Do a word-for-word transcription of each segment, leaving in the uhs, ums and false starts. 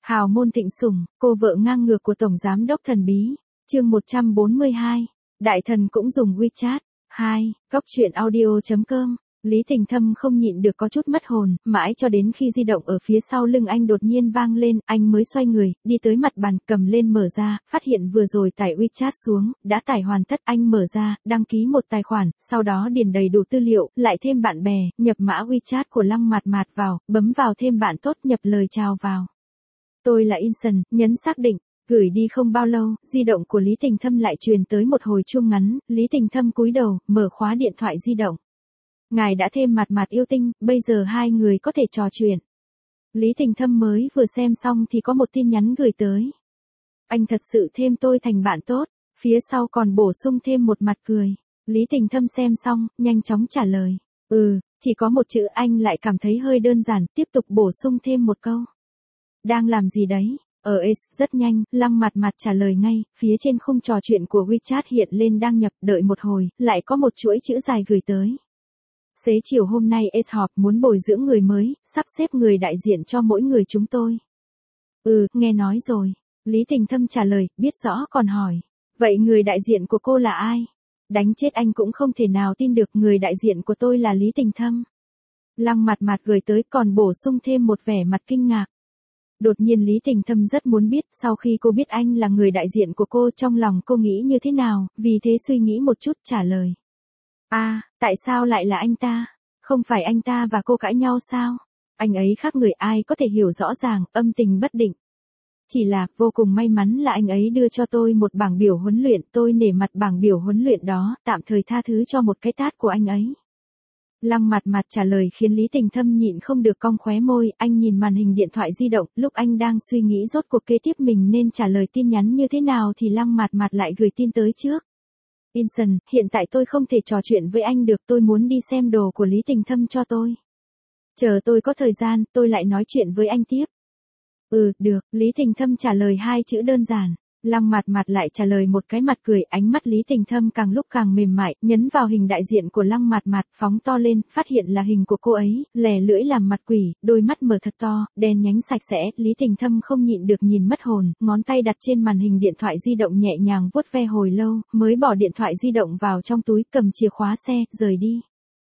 Hào môn thịnh sủng, cô vợ ngang ngược của Tổng Giám đốc thần bí. Chương một trăm bốn mươi hai. Đại thần cũng dùng WeChat. hai. Cóc truyện audio chấm com. Lý Tình Thâm không nhịn được có chút mất hồn, mãi cho đến khi di động ở phía sau lưng anh đột nhiên vang lên, anh mới xoay người, đi tới mặt bàn, cầm lên mở ra, phát hiện vừa rồi tải WeChat xuống, đã tải hoàn tất. Anh mở ra, đăng ký một tài khoản, sau đó điền đầy đủ tư liệu, lại thêm bạn bè, nhập mã WeChat của Lăng Mạt Mạt vào, bấm vào thêm bạn tốt, nhập lời chào vào. Tôi là Inson, nhấn xác định. Gửi đi không bao lâu, di động của Lý Tình Thâm lại truyền tới một hồi chuông ngắn, Lý Tình Thâm cúi đầu, mở khóa điện thoại di động. Ngài đã thêm Mạt Mạt yêu tinh, bây giờ hai người có thể trò chuyện. Lý Tình Thâm mới vừa xem xong thì có một tin nhắn gửi tới. Anh thật sự thêm tôi thành bạn tốt, phía sau còn bổ sung thêm một mặt cười. Lý Tình Thâm xem xong, nhanh chóng trả lời. Ừ, chỉ có một chữ anh lại cảm thấy hơi đơn giản, tiếp tục bổ sung thêm một câu. Đang làm gì đấy? Ở Ace, rất nhanh, Lăng Mạt Mạt trả lời ngay, phía trên khung trò chuyện của WeChat hiện lên đăng nhập, đợi một hồi, lại có một chuỗi chữ dài gửi tới. Xế chiều hôm nay Ace họp muốn bồi dưỡng người mới, sắp xếp người đại diện cho mỗi người chúng tôi. Ừ, nghe nói rồi. Lý Tình Thâm trả lời, biết rõ còn hỏi. Vậy người đại diện của cô là ai? Đánh chết anh cũng không thể nào tin được người đại diện của tôi là Lý Tình Thâm. Lăng Mạt Mạt gửi tới còn bổ sung thêm một vẻ mặt kinh ngạc. Đột nhiên Lý Tình Thâm rất muốn biết sau khi cô biết anh là người đại diện của cô trong lòng cô nghĩ như thế nào, vì thế suy nghĩ một chút trả lời. À, tại sao lại là anh ta? Không phải anh ta và cô cãi nhau sao? Anh ấy khác người ai có thể hiểu rõ ràng, âm tình bất định. Chỉ là, vô cùng may mắn là anh ấy đưa cho tôi một bảng biểu huấn luyện, tôi nể mặt bảng biểu huấn luyện đó, tạm thời tha thứ cho một cái tát của anh ấy. Lăng Mạt Mạt trả lời khiến Lý Tình Thâm nhịn không được cong khóe môi, anh nhìn màn hình điện thoại di động, lúc anh đang suy nghĩ rốt cuộc kế tiếp mình nên trả lời tin nhắn như thế nào thì Lăng Mạt Mạt lại gửi tin tới trước. Inson, hiện tại tôi không thể trò chuyện với anh được, tôi muốn đi xem đồ của Lý Tình Thâm cho tôi. Chờ tôi có thời gian, tôi lại nói chuyện với anh tiếp. Ừ, được, Lý Tình Thâm trả lời hai chữ đơn giản. Lăng Mạt Mạt lại trả lời một cái mặt cười, ánh mắt Lý Tình Thâm càng lúc càng mềm mại, nhấn vào hình đại diện của Lăng Mạt Mạt, phóng to lên, phát hiện là hình của cô ấy, lè lưỡi làm mặt quỷ, đôi mắt mở thật to, đen nhánh sạch sẽ, Lý Tình Thâm không nhịn được nhìn mất hồn, ngón tay đặt trên màn hình điện thoại di động nhẹ nhàng vuốt ve hồi lâu, mới bỏ điện thoại di động vào trong túi, cầm chìa khóa xe, rời đi.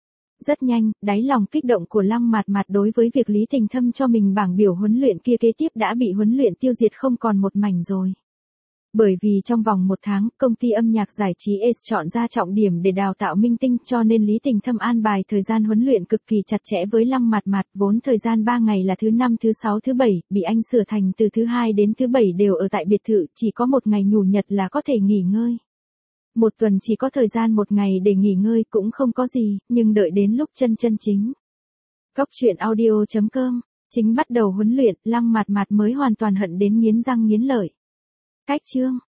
Rất nhanh, đáy lòng kích động của Lăng Mạt Mạt đối với việc Lý Tình Thâm cho mình bảng biểu huấn luyện kia kế tiếp đã bị huấn luyện tiêu diệt không còn một mảnh rồi. Bởi vì trong vòng một tháng, công ty âm nhạc giải trí Ace chọn ra trọng điểm để đào tạo minh tinh cho nên Lý Tình Thâm an bài thời gian huấn luyện cực kỳ chặt chẽ với Lăng Mạt Mạt, vốn thời gian ba ngày là thứ năm, thứ sáu, thứ bảy, bị anh sửa thành từ thứ hai đến thứ bảy đều ở tại biệt thự, chỉ có một ngày nhủ nhật là có thể nghỉ ngơi. Một tuần chỉ có thời gian một ngày để nghỉ ngơi cũng không có gì, nhưng đợi đến lúc chân chân chính. Cóc truyện audio chấm com, chính bắt đầu huấn luyện, Lăng Mạt Mạt mới hoàn toàn hận đến nghiến răng nghiến lợi. Cách chương